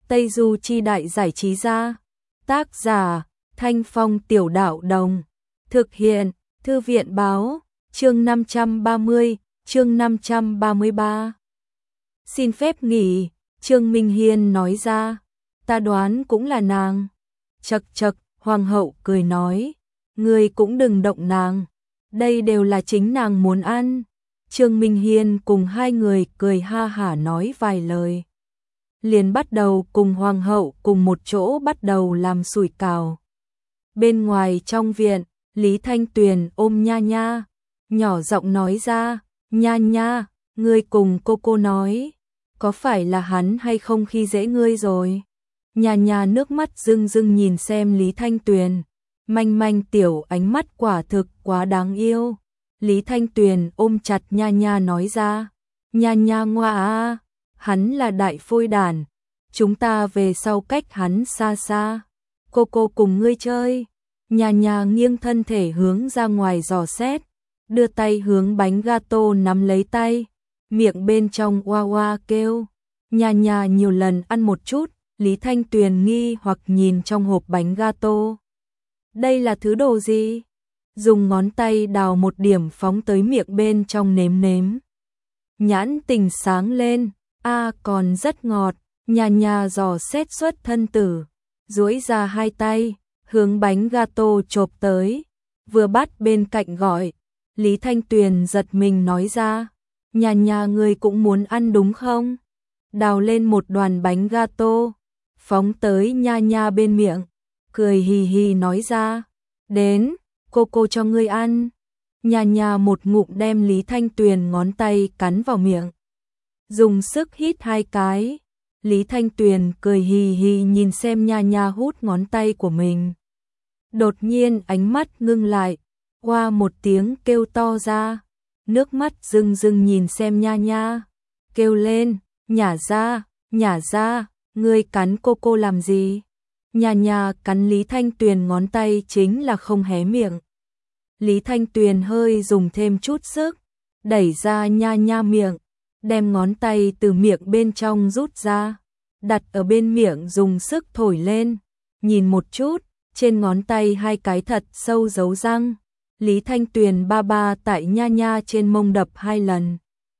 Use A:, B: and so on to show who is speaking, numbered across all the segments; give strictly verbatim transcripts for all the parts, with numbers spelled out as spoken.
A: Tây Du Chi Đại giải trí ra. Tác giả Thanh Phong Tiểu Đạo Đồng. Thực hiện Thư viện Báo. Chương năm trăm ba mươi, chương năm trăm ba mươi ba. Xin phép nghỉ, Trương Minh Hiên nói ra. Ta đoán cũng là nàng. Chậc chậc, Hoàng hậu cười nói. Ngươi cũng đừng động nàng. Đây đều là chính nàng muốn ăn. Trương Minh Hiên cùng hai người cười ha hả nói vài lời. Liền bắt đầu cùng Hoàng hậu cùng một chỗ bắt đầu làm sủi cảo. Bên ngoài trong viện, Lý Thanh Tuyền ôm Nha Nha, nhỏ giọng nói ra, Nha Nha, ngươi cùng cô cô nói, có phải là hắn hay không khi dễ ngươi rồi? Nha Nha nước mắt rưng rưng nhìn xem Lý Thanh Tuyền, manh manh tiểu ánh mắt quả thực quá đáng yêu. Lý Thanh Tuyền ôm chặt Nha Nha nói ra, Nha Nha ngoa à, hắn là đại phôi đản, chúng ta về sau cách hắn xa xa, cô cô cùng ngươi chơi. Nha Nha nghiêng thân thể hướng ra ngoài dò xét, đưa tay hướng bánh gato nắm lấy tay, miệng bên trong oa oa kêu. Nha Nha nhiều lần ăn một chút, Lý Thanh Tuyền nghi hoặc nhìn trong hộp bánh gato. Đây là thứ đồ gì? Dùng ngón tay đào một điểm phóng tới miệng bên trong nếm nếm. Nhãn tình sáng lên, a à, còn rất ngọt. Nha Nha dò xét xuất thân tử, duỗi ra hai tay, hướng bánh gato chộp tới, vừa bắt bên cạnh gọi. Lý Thanh Tuyền giật mình nói ra, Nha Nha ngươi cũng muốn ăn đúng không? Đào lên một đoàn bánh gato, phóng tới Nha Nha bên miệng, cười hì hì nói ra, đến, cô cô cho ngươi ăn. Nha Nha một ngụm đem Lý Thanh Tuyền ngón tay cắn vào miệng, dùng sức hít hai cái. Lý Thanh Tuyền cười hì hì nhìn xem Nha Nha hút ngón tay của mình. Đột nhiên ánh mắt ngưng lại, qua một tiếng kêu to ra, nước mắt rưng rưng nhìn xem Nha Nha, kêu lên, nhả ra, nhả ra, ngươi cắn cô cô làm gì? Nha Nha cắn Lý Thanh Tuyền ngón tay chính là không hé miệng. Lý Thanh Tuyền hơi dùng thêm chút sức, đẩy ra Nha Nha miệng, đem ngón tay từ miệng bên trong rút ra, đặt ở bên miệng dùng sức thổi lên, nhìn một chút, trên ngón tay hai cái thật sâu dấu răng. Lý Thanh Tuyền ba ba tại Nha Nha trên mông đập hai lần.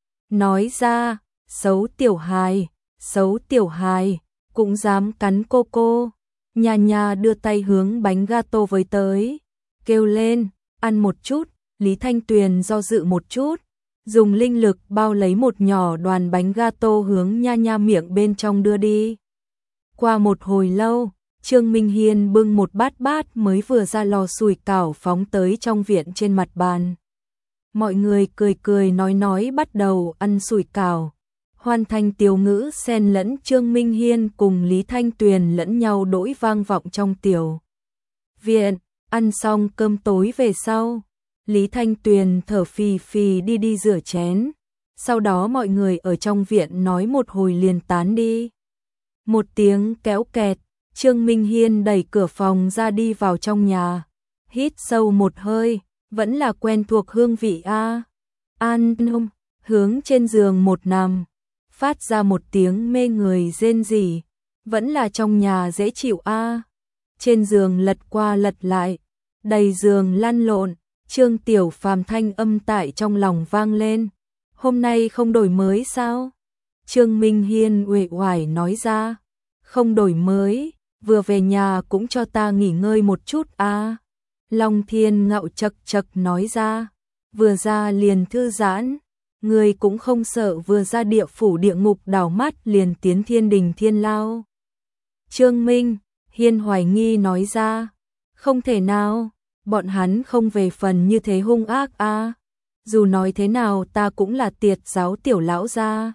A: Nói ra, xấu tiểu hài, xấu tiểu hài, cũng dám cắn cô cô. Nha Nha đưa tay hướng bánh gato với tới, kêu lên, ăn một chút. Lý Thanh Tuyền do dự một chút, dùng linh lực bao lấy một nhỏ đoàn bánh gato hướng Nha Nha miệng bên trong đưa đi. Qua một hồi lâu, Trương Minh Hiên bưng một bát bát mới vừa ra lò sủi cảo phóng tới trong viện trên mặt bàn. Mọi người cười cười nói nói bắt đầu ăn sủi cảo. Hoàn thành tiểu ngữ xen lẫn Trương Minh Hiên cùng Lý Thanh Tuyền lẫn nhau đỗi vang vọng trong tiểu viện. Ăn xong cơm tối về sau, Lý Thanh Tuyền thở phì phì đi đi rửa chén. Sau đó mọi người ở trong viện nói một hồi liền tán đi. Một tiếng kéo kẹt, Trương Minh Hiên đẩy cửa phòng ra đi vào trong nhà. Hít sâu một hơi, vẫn là quen thuộc hương vị a. An nông, hướng trên giường một nằm, phát ra một tiếng mê người rên rỉ, vẫn là trong nhà dễ chịu a. Trên giường lật qua lật lại, đầy giường lăn lộn, Trương Tiểu Phàm thanh âm tại trong lòng vang lên. Hôm nay không đổi mới sao? Trương Minh Hiên uể oải nói ra, không đổi mới, vừa về nhà cũng cho ta nghỉ ngơi một chút a. Long Thiên Ngạo chậc chậc nói ra, vừa ra liền thư giãn, người cũng không sợ vừa ra địa phủ địa ngục đảo mắt liền tiến thiên đình thiên lao. Trương Minh Hiên hoài nghi nói ra, không thể nào, bọn hắn không về phần như thế hung ác a. Dù nói thế nào ta cũng là tiệt giáo tiểu lão gia.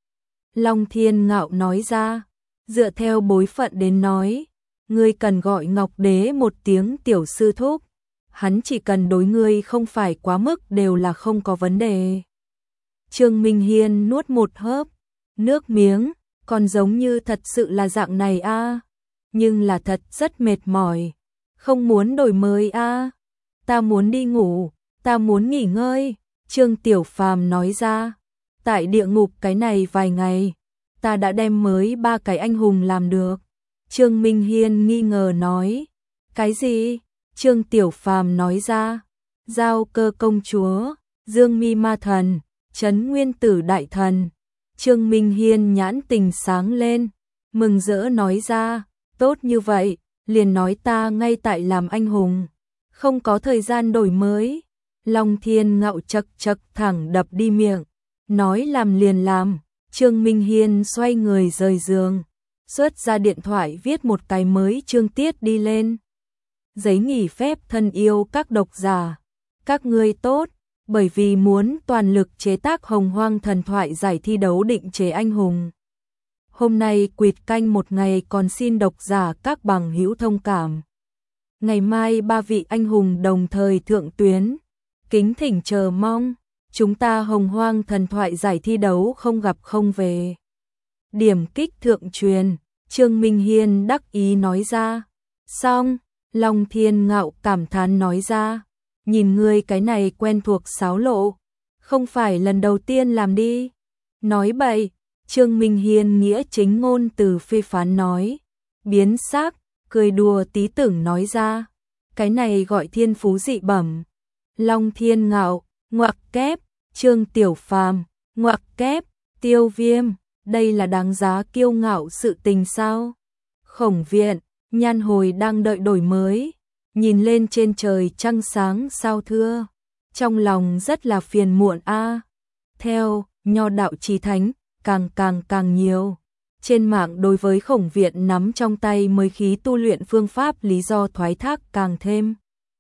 A: Long Thiên Ngạo nói ra, dựa theo bối phận đến nói, ngươi cần gọi Ngọc Đế một tiếng tiểu sư thúc, hắn chỉ cần đối ngươi không phải quá mức đều là không có vấn đề. Trương Minh Hiên nuốt một hớp nước miếng, còn giống như thật sự là dạng này a, nhưng là thật rất mệt mỏi, không muốn đổi mới a. Ta muốn đi ngủ, ta muốn nghỉ ngơi. Trương Tiểu Phàm nói ra, tại địa ngục cái này vài ngày, ta đã đem mới ba cái anh hùng làm được. Trương Minh Hiên nghi ngờ nói. Cái gì? Trương Tiểu Phàm nói ra. Giao Cơ công chúa, Dương Mi ma thần, Trấn Nguyên Tử đại thần. Trương Minh Hiên nhãn tình sáng lên, mừng rỡ nói ra, tốt như vậy, liền nói ta ngay tại làm anh hùng, không có thời gian đổi mới. Long Thiên Ngạo chật chật thẳng đập đi miệng, nói làm liền làm. Trương Minh Hiên xoay người rời giường, xuất ra điện thoại viết một cái mới chương tiết đi lên. Giấy nghỉ phép thân yêu các độc giả, các ngươi tốt, bởi vì muốn toàn lực chế tác Hồng Hoang thần thoại giải thi đấu định chế anh hùng. Hôm nay quỵt canh một ngày còn xin độc giả các bằng hữu thông cảm. Ngày mai ba vị anh hùng đồng thời thượng tuyến, kính thỉnh chờ mong, chúng ta Hồng Hoang thần thoại giải thi đấu không gặp không về. Điểm kích thượng truyền, Trương Minh Hiên đắc ý nói ra. Xong, Long Thiên Ngạo cảm thán nói ra, nhìn ngươi cái này quen thuộc xáo lộ, không phải lần đầu tiên làm đi. Nói bậy, Trương Minh Hiên nghĩa chính ngôn từ phê phán nói, biến sắc, cười đùa tí tưởng nói ra, cái này gọi thiên phú dị bẩm. Long Thiên Ngạo, ngoặc kép, Trương Tiểu Phàm, ngoặc kép, Tiêu Viêm, đây là đáng giá kiêu ngạo sự tình sao? Khổng Viện, Nhan Hồi đang đợi đổi mới, nhìn lên trên trời trăng sáng sao thưa, trong lòng rất là phiền muộn a. À. Theo Nho đạo chí thánh, càng càng càng nhiều. Trên mạng đối với Khổng Viện nắm trong tay mới khí tu luyện phương pháp lý do thoái thác càng thêm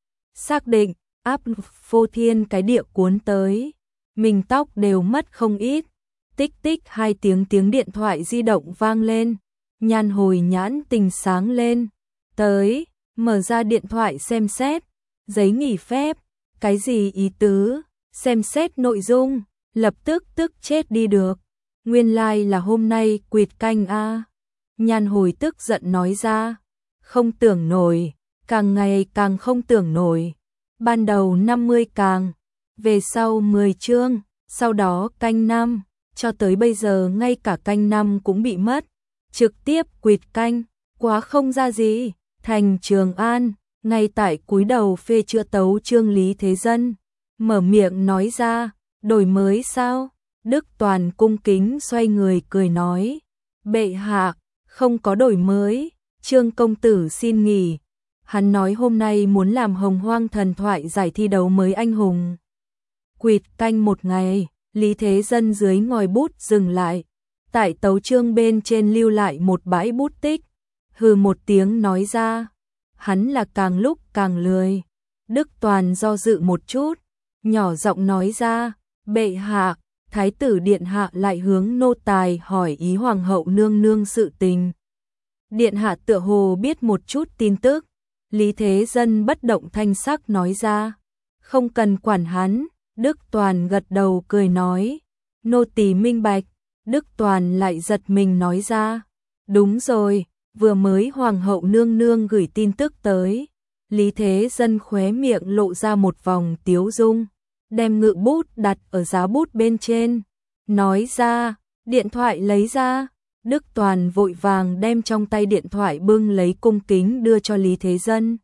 A: xác định, áp phô thiên cái địa cuốn tới, mình tóc đều mất không ít. Tích tích hai tiếng tiếng điện thoại di động vang lên, Nhan Hồi nhãn tình sáng lên, tới, mở ra điện thoại xem xét, giấy nghỉ phép, cái gì ý tứ, xem xét nội dung, lập tức tức chết đi được. Nguyên lai like là hôm nay quỵt canh a. À. Nhan Hồi tức giận nói ra, không tưởng nổi, càng ngày càng không tưởng nổi. Ban đầu năm mươi càng, về sau mười chương, sau đó canh năm, cho tới bây giờ ngay cả canh năm cũng bị mất. Trực tiếp quỵt canh, quá không ra gì. Thành Trường An, ngay tại cúi đầu phê chữa tấu chương Lý Thế Dân, mở miệng nói ra, đổi mới sao? Đức Toàn cung kính xoay người cười nói, bệ hạ, không có đổi mới, Trương công tử xin nghỉ. Hắn nói hôm nay muốn làm Hồng Hoang thần thoại giải thi đấu mới anh hùng. Quỵt canh một ngày, Lý Thế Dân dưới ngòi bút dừng lại, tại tấu chương bên trên lưu lại một bãi bút tích, hừ một tiếng nói ra, hắn là càng lúc càng lười. Đức Toàn do dự một chút, nhỏ giọng nói ra, bệ hạ, Thái tử điện hạ lại hướng nô tài hỏi ý hoàng hậu nương nương sự tình. Điện hạ tựa hồ biết một chút tin tức. Lý Thế Dân bất động thanh sắc nói ra, không cần quản hắn. Đức Toàn gật đầu cười nói, nô tỳ minh bạch. Đức Toàn lại giật mình nói ra, đúng rồi, vừa mới hoàng hậu nương nương gửi tin tức tới. Lý Thế Dân khóe miệng lộ ra một vòng tiếu dung, đem ngự bút đặt ở giá bút bên trên, nói ra, điện thoại lấy ra. Đức Toàn vội vàng đem trong tay điện thoại bưng lấy cung kính đưa cho Lý Thế Dân.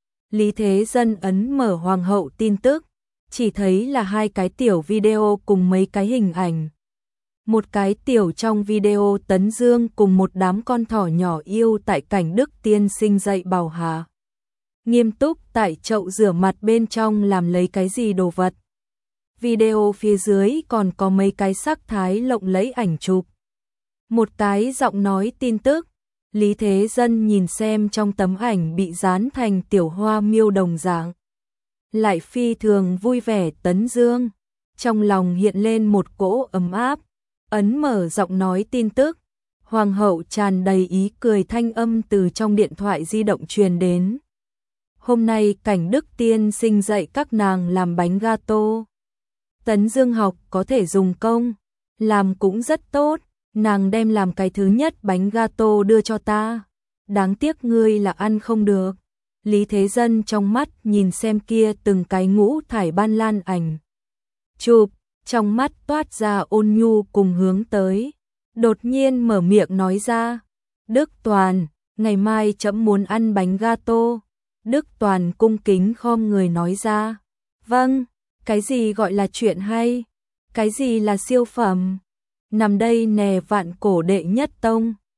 A: Lý Thế Dân ấn mở hoàng hậu tin tức, chỉ thấy là hai cái tiểu video cùng mấy cái hình ảnh. Một cái tiểu trong video Tấn Dương cùng một đám con thỏ nhỏ yêu tại cảnh Đức tiên sinh dạy bảo hà nghiêm túc tại chậu rửa mặt bên trong làm lấy cái gì đồ vật. Video phía dưới còn có mấy cái sắc thái lộng lẫy ảnh chụp. Một cái giọng nói tin tức, Lý Thế Dân nhìn xem trong tấm ảnh bị dán thành tiểu hoa miêu đồng dạng. Lại phi thường vui vẻ. Tấn Dương, trong lòng hiện lên một cỗ ấm áp, ấn mở giọng nói tin tức. Hoàng hậu tràn đầy ý cười thanh âm từ trong điện thoại di động truyền đến. Hôm nay cảnh Đức tiên sinh dạy các nàng làm bánh gato. Tấn Dương học có thể dùng công, làm cũng rất tốt. Nàng đem làm cái thứ nhất bánh gato đưa cho ta. Đáng tiếc ngươi là ăn không được. Lý Thế Dân trong mắt nhìn xem kia từng cái ngũ thải ban lan ảnh chụp, trong mắt toát ra ôn nhu cùng hướng tới. đột nhiên mở miệng nói ra. Đức Toàn, ngày mai trẫm muốn ăn bánh gato. Đức Toàn cung kính khom người nói ra. Vâng, cái gì gọi là chuyện hay? Cái gì là siêu phẩm? Nằm đây nè, vạn cổ đệ nhất tông.